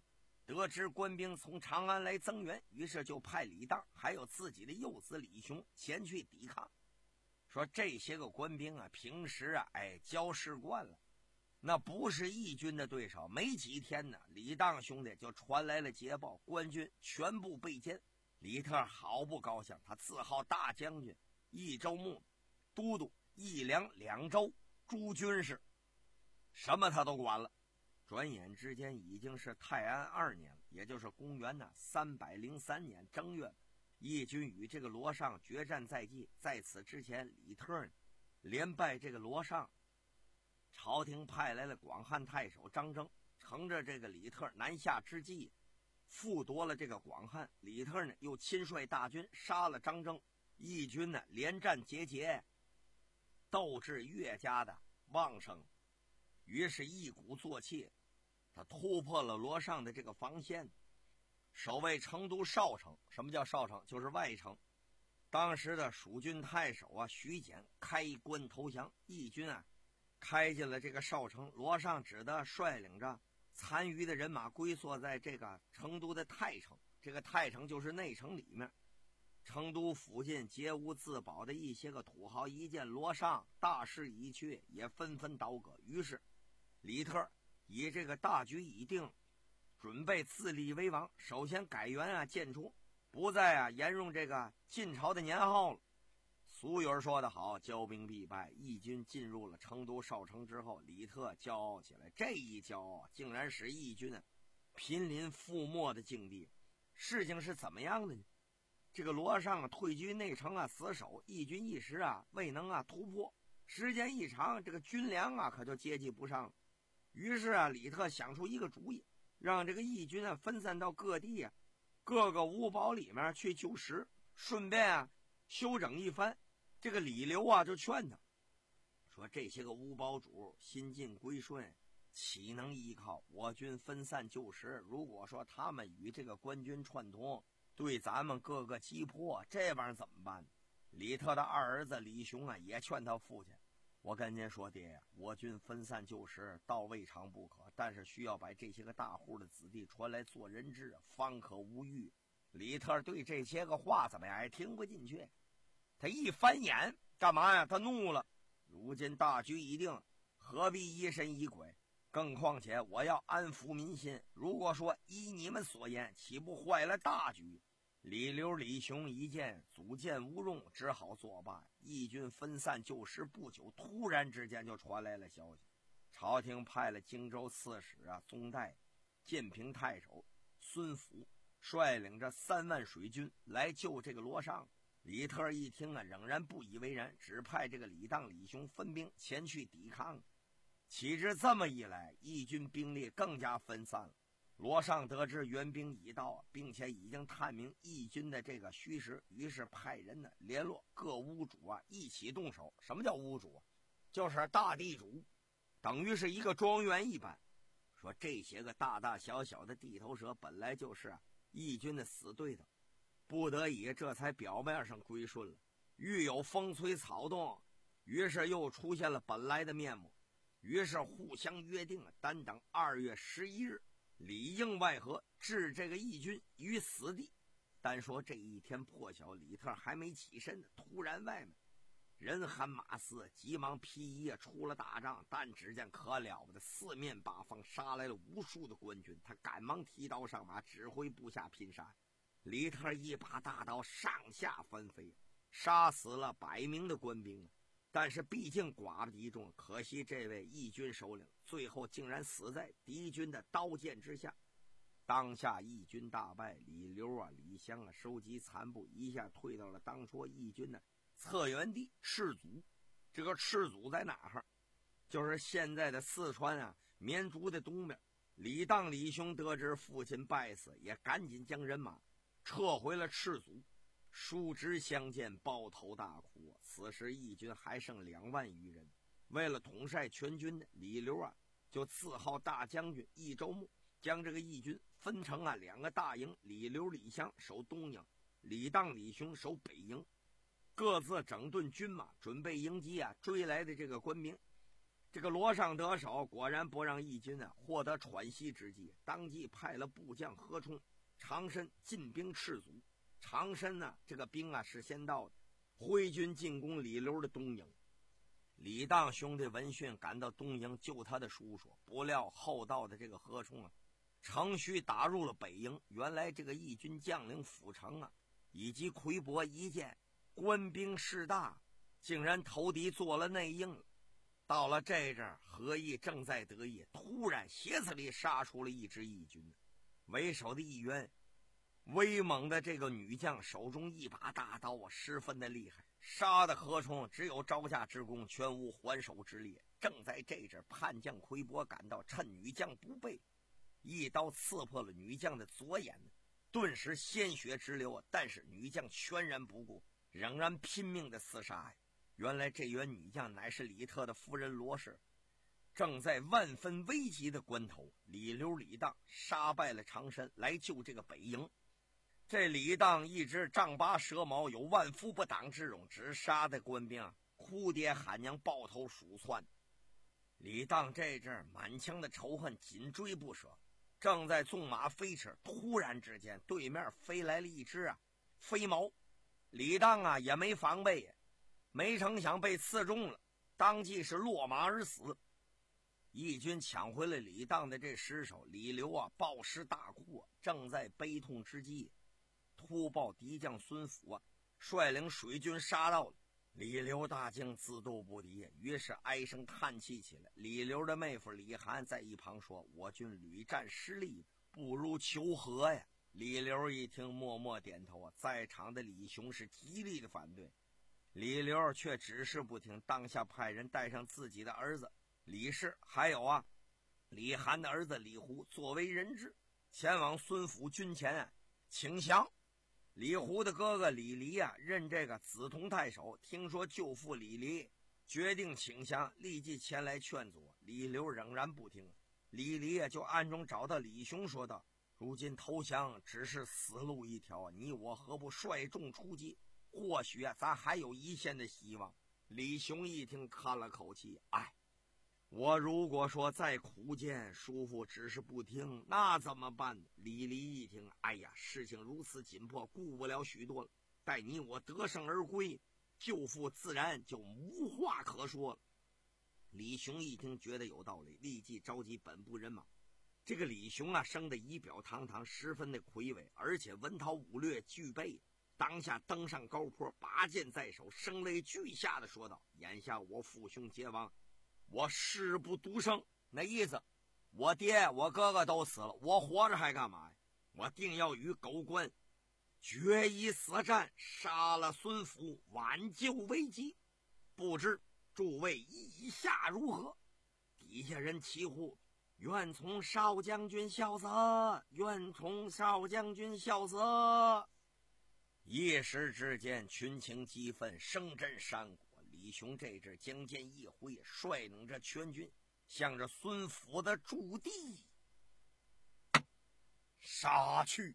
F: 得知官兵从长安来增援，于是就派李当还有自己的幼子李雄前去抵抗。说这些个官兵啊，平时啊，哎，交事惯了，那不是义军的对手。没几天呢，李当兄弟就传来了捷报，官军全部被歼。李特好不高兴，他自号大将军、益州牧、都督、益梁两州诸军事，什么他都管了。转眼之间已经是泰安二年了，也就是公元呢三百零三年正月，义军与这个罗尚决战在即。在此之前，李特呢连败这个罗尚，朝廷派来了广汉太守张征，乘着这个李特南下之际，复夺了这个广汉。李特呢又亲率大军杀了张征，义军呢连战节节，斗志越加的旺盛。于是一鼓作气，他突破了罗尚的这个防线，守卫成都少城。什么叫少城？就是外城。当时的蜀军太守啊徐简开关投降，义军啊开进了这个少城。罗尚只得率领着残余的人马龟缩在这个成都的太城，这个太城就是内城里面。成都附近皆无自保的一些个土豪一见罗尚大势已去，也纷纷倒戈。于是李特以这个大局已定，准备自立为王。首先改元啊建初，不再啊沿用这个晋朝的年号了。俗语说得好，骄兵必败。义军进入了成都少城之后，李特骄傲起来，这一骄傲竟然使义军啊濒临覆没的境地。事情是怎么样的呢？这个罗尚啊退居内城啊死守，义军一时啊未能啊突破，时间一长，这个军粮啊可就接济不上了。于是啊李特想出一个主意，让这个义军啊分散到各地啊各个屋堡里面去救食，顺便啊休整一番。这个李刘啊就劝他说，这些个屋堡主新晋归顺，岂能依靠我军分散救食？如果说他们与这个官军串通，对咱们各个击破，这玩意儿怎么办？李特的二儿子李雄啊也劝他父亲，我跟您说爹呀，我军分散救食倒未尝不可，但是需要把这些个大户的子弟传来做人质，方可无虞。李特对这些个话怎么样也听不进去，他一翻眼干嘛呀？他怒了，如今大局已定，何必疑神疑鬼？更况且我要安抚民心，如果说依你们所言，岂不坏了大局？李刘李雄一见祖建无用，只好作罢。义军分散救食不久，突然之间就传来了消息，朝廷派了荆州刺史啊宗代、建平太守孙福率领着三万水军来救这个罗尚。李特一听啊，仍然不以为然，只派这个李当、李雄分兵前去抵抗。岂知这么一来，义军兵力更加分散了。罗尚得知援兵已到，并且已经探明义军的这个虚实，于是派人呢联络各屋主啊一起动手。什么叫屋主啊？就是大地主，等于是一个庄园一般。说这些个大大小小的地头蛇本来就是啊义军的死对头，不得已这才表面上归顺了。遇有风吹草动，于是又出现了本来的面目。于是互相约定了，单等二月十一日里应外合，置这个义军于死地。单说这一天破晓，李特还没起身呢，突然外面人喊马嘶，急忙披衣出了大帐。但只见可了不得，四面八方杀来了无数的官军，他赶忙提刀上马，指挥部下拼杀。李特一把大刀上下翻飞，杀死了百名的官兵，但是毕竟寡不敌众，可惜这位义军首领最后竟然死在敌军的刀剑之下。当下义军大败，李刘啊、李湘啊收集残部，一下退到了当初义军的策源地赤祖。这个赤祖在哪儿？就是现在的四川啊绵竹的东边。李当、李雄得知父亲败死，也赶紧将人马撤回了赤祖。叔侄相见，抱头大哭。此时义军还剩两万余人，为了统帅全军的李刘啊，就自号大将军、益州牧，将这个义军分成啊两个大营，李刘、李湘守东营，李当、李雄守北营，各自整顿军马，准备迎击啊追来的这个官兵。 这个罗尚得手，果然不让义军啊获得喘息之机，当即派了部将何冲、常申进兵赤足。常申呢，这个兵啊是先到的，挥军进攻李刘的东营。李当兄弟闻讯赶到东营救他的叔叔，不料后到的这个何冲啊，乘虚打入了北营。原来这个义军将领府城啊，以及魁伯一见官兵势大，竟然投敌做了内应了。到了这阵，何义正在得意，突然斜刺里杀出了一支义军，为首的义员威猛的这个女将手中一把大刀啊，十分的厉害，杀的何冲只有招架之功，全无还手之力。正在这阵，叛将魁伯赶到，趁女将不备，一刀刺破了女将的左眼，顿时鲜血直流。但是女将全然不顾，仍然拼命的厮杀呀。原来这员女将乃是李特的夫人罗氏。正在万分危急的关头，李刘李当杀败了常申，来救这个北营。这李当一直丈八蛇矛，有万夫不挡之勇，只杀的官兵啊哭爹喊娘，抱头鼠窜。李当这阵满腔的仇恨紧追不舍，正在纵马飞驰，突然之间对面飞来了一只啊飞矛。李当啊也没防备，没成想被刺中了，当即是落马而死。义军抢回了李当的这尸首，李刘啊暴尸大哭啊，正在悲痛之际，突报敌将孙府啊率领水军杀到了。李刘大惊，自斗不敌，于是唉声叹气起来。李刘的妹夫李涵在一旁说：“我军屡战失利，不如求和呀。”李刘一听，默默点头啊。在场的李雄是极力的反对，李刘却只是不听，当下派人带上自己的儿子李氏，还有啊李涵的儿子李胡作为人质，前往孙府军前啊请降。李胡的哥哥李黎啊任这个梓潼太守，听说舅父李黎决定请降，立即前来劝阻。李刘仍然不听，李黎啊就暗中找到李雄说道：“如今投降只是死路一条，你我何不率众出击？或许啊咱还有一线的希望。”李雄一听，叹了口气：“哎，我如果说再苦谏，叔父只是不听，那怎么办呢？”李黎一听，哎呀，事情如此紧迫，顾不了许多了。待你我得胜而归，舅父自然就无话可说了。李雄一听，觉得有道理，立即召集本部人马。这个李雄啊，生得仪表堂堂，十分的魁伟，而且文韬武略俱备。当下登上高坡，拔剑在手，声泪俱下的说道：“眼下我父兄皆亡，我誓不独生。那意思，我爹我哥哥都死了，我活着还干嘛呀？我定要与狗官决一死战，杀了孙福，挽救危机。不知诸位意下如何？”底下人齐呼：“愿从少将军效死，愿从少将军效死。”一时之间群情激愤，声震山谷。李雄这阵将剑一挥，率领着全军向着孙府的驻地杀去。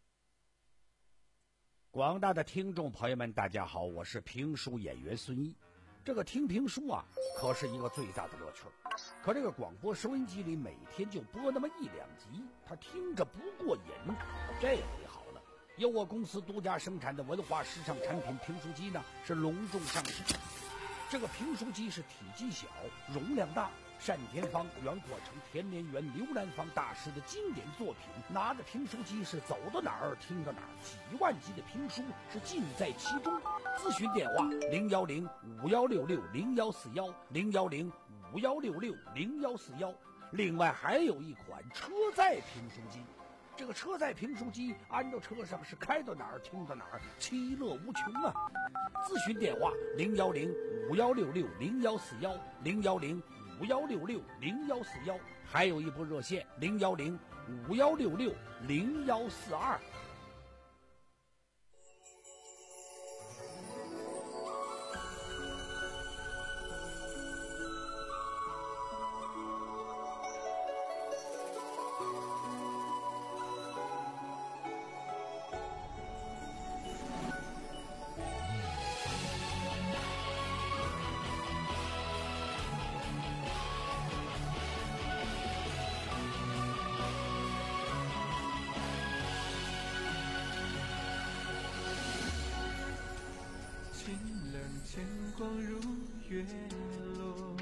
D: 广大的听众朋友们，大家好，我是评书演员孙一。这个听评书啊，可是一个最大的乐趣。可这个广播收音机里每天就播那么一两集，他听着不过瘾。这回好了，由我公司独家生产的文化时尚产品评书机呢，是隆重上市。这个评书机是体积小，容量大，单田芳、袁国成、田连元、刘兰芳大师的经典作品。拿着评书机是走到哪儿听到哪儿，几万集的评书是尽在其中。咨询电话零幺零五幺六六零幺四幺零幺零五幺六六零幺四幺。另外还有一款车载评书机。这个车载评书机安到车上是开到哪儿听到哪儿，其乐无穷啊！咨询电话零幺零五幺六六零幺四幺零幺零五幺六六零幺四幺，还有一部热线零幺零五幺六六零幺四二。
M: 落。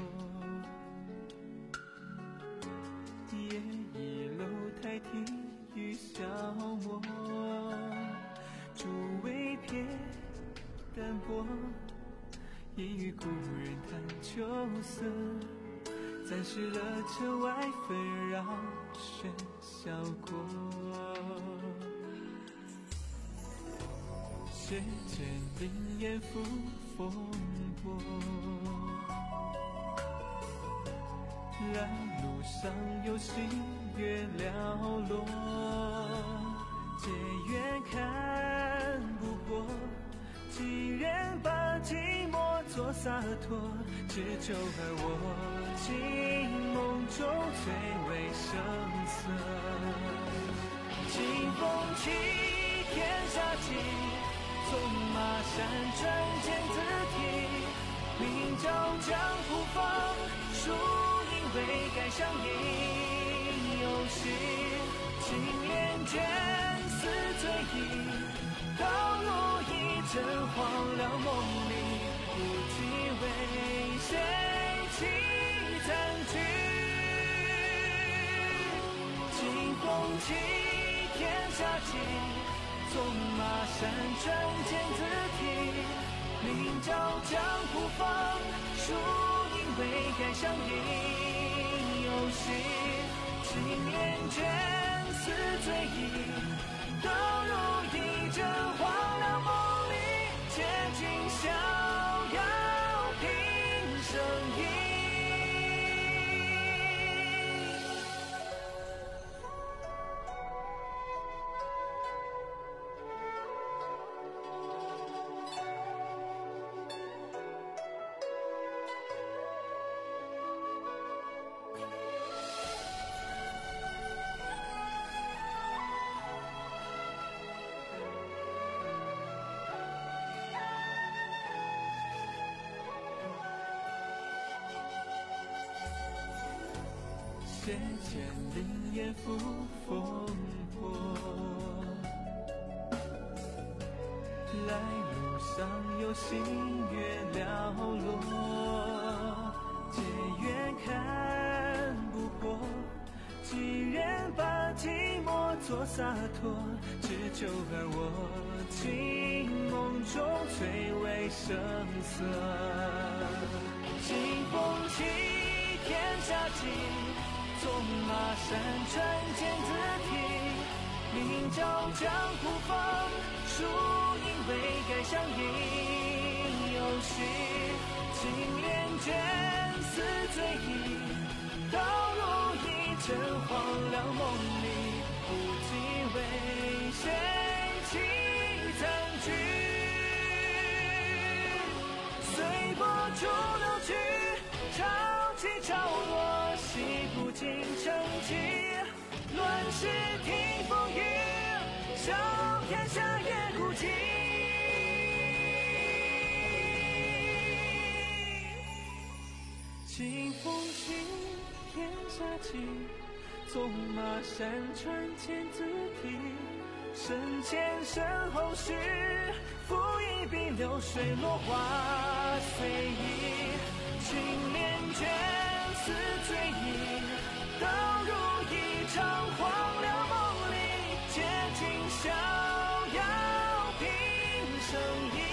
M: 夜一楼台听雨消磨，诸位别淡泊，一与故人谈秋色，暂时了这外纷扰喧嚣过。谁见林烟拂风波，来路上有星月寥落，结缘看不破，几人把寂寞做洒脱，只就而我惊梦中最为生涩。清风起，天下起，纵马山川见字体，名叫江湖放，输赢未改相依游戏，青莲卷丝醉意，倒入一阵荒凉梦里，不知为谁起残局。清风起，天下起，纵马山川见字体，名叫江湖放，输赢未改相依游戏，青莲卷丝醉意，倒入一阵荒凉梦里，借君逍遥平生意。谁见林烟拂风波，来路上有星月寥落，结缘看不破，几人把寂寞做洒脱，只就而我惊梦中最为生涩。清风起，天下起，纵马山川见字体，名叫江湖放，输赢未改相依游戏，青莲卷丝醉意，倒入一阵荒凉梦里，不知为谁起残局。随波逐流去，潮起潮落，洗不尽成疾，乱世听风雨，笑天下也孤寂。清风起，天下起，纵马山川见字体，身前身后事，拂一笔流水落花随意，青莲卷丝醉意，倒入一场荒凉梦里，借君逍遥平生意。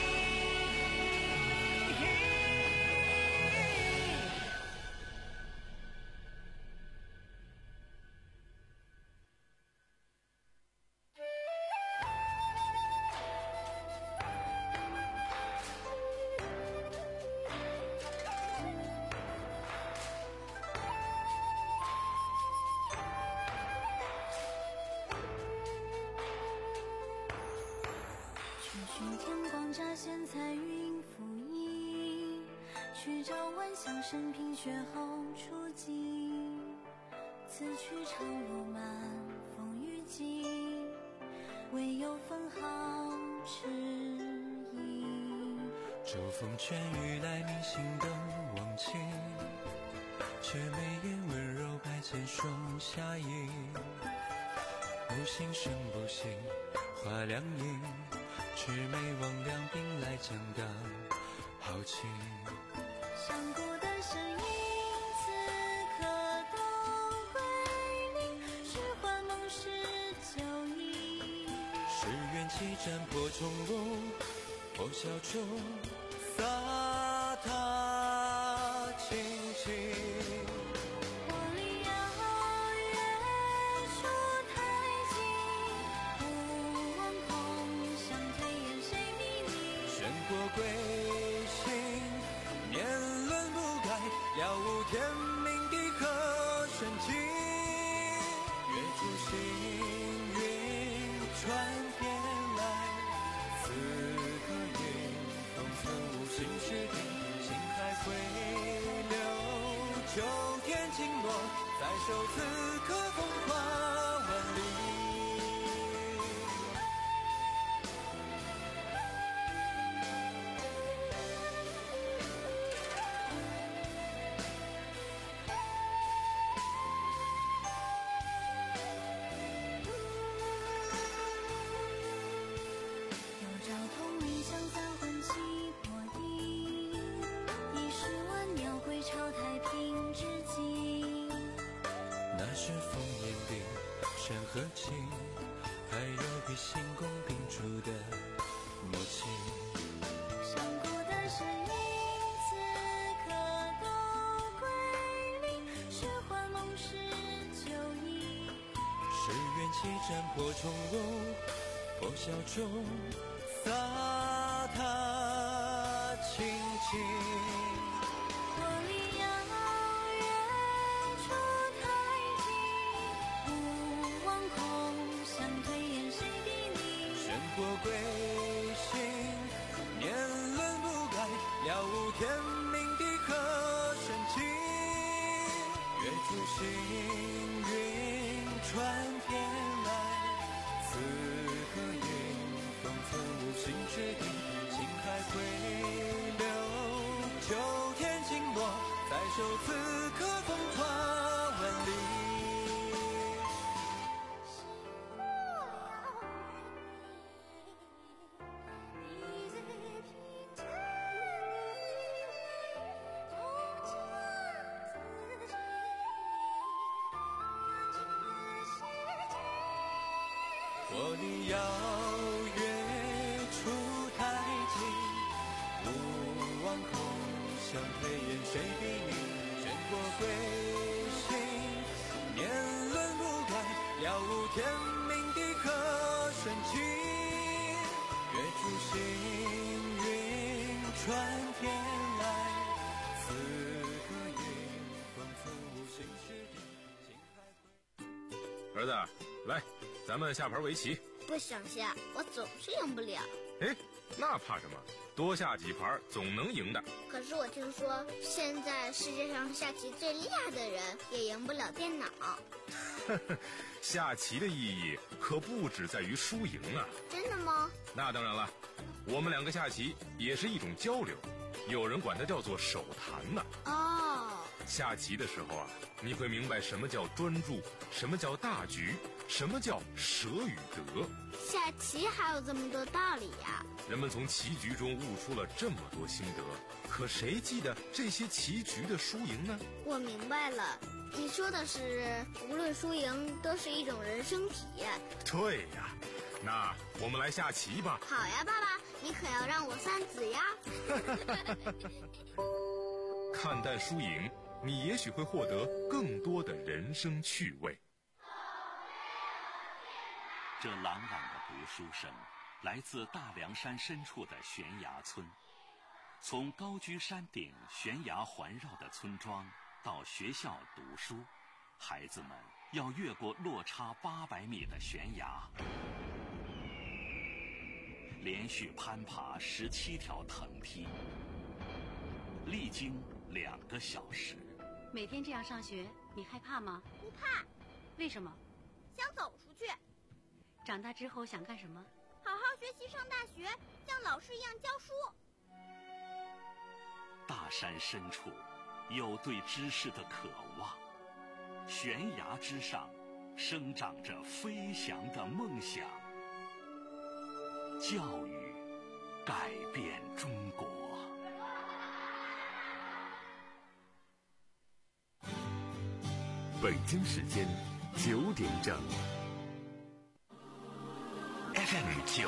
N: 现彩云浮移，去朝晚香生平雪后初霁。此去长路漫风雨急，唯有分毫迟疑。
M: 骤风劝雨来，明星灯忘情，却眉眼温柔百千霜下影。不信生不信，花两影。魑魅魍魉兵来将挡豪情，
N: 响鼓的声音此刻都归零，是幻梦是酒意。
M: 是元气战破重围，破晓中洒踏轻轻。
N: 我离遥远处太近，不忘空想推演谁比你。
M: 宣国归心，年轮不改，了无天命地可深情。月出行云传天来，此刻云风寸无心之地。心海回流，秋天经落，在手此刻风华万里。
N: 有朝同理想散魂起破地，一世万鸟归巢太平之际。
M: 那是烽烟顶，山河情，还有比星宫并出的默契。
N: 响鼓的声音此刻都归零，是幻梦是酒意。
M: 是元气战破重围，破晓中洒踏轻轻。
N: 我离遥远处太近，不忘空想推演谁比你。
M: 宣国归心，年轮不改，了无天命地可深情。月出行云传天来，此刻云风寸无心之地。心海回流，秋天经落，在手此刻风华万里。我离遥远处太近，不忘空想推演谁比你。宣国归心，年轮不改，了无天命地可深情。月出行云传天来，此刻云风寸无心之地。心海
J: 儿子，来，咱们下盘围棋。
E: 不想下，我总是赢不了。
J: 哎，那怕什么？多下几盘总能赢的。
E: 可是我听说，现在世界上下棋最厉害的人也赢不了电脑。
J: 下棋的意义可不只在于输赢啊！
E: 真的吗？
J: 那当然了，我们两个下棋也是一种交流，有人管它叫做手谈呢。
E: 哦。
J: 下棋的时候啊，你会明白什么叫专注，什么叫大局，什么叫舍与得。
E: 下棋还有这么多道理呀！
J: 人们从棋局中悟出了这么多心得，可谁记得这些棋局的输赢呢？
E: 我明白了，你说的是无论输赢都是一种人生体验。
J: 对呀，那我们来下棋吧。
E: 好呀，爸爸，你可要让我三子呀。
J: 看淡输赢，你也许会获得更多的人生趣味。
B: 这朗朗的读书声来自大凉山深处的悬崖村。从高居山顶悬崖环绕的村庄到学校读书，孩子们要越过落差八百米的悬崖，连续攀爬十七条藤梯，历经两个小时。
O: 每天这样上学，你害怕吗？
E: 不怕。
O: 为什么？
E: 想走出去。
O: 长大之后想干什么？
E: 好好学习，上大学，像老师一样教书。
B: 大山深处有对知识的渴望，悬崖之上生长着飞翔的梦想。教育改变中国。
A: 北京时间九点整。
B: F M 九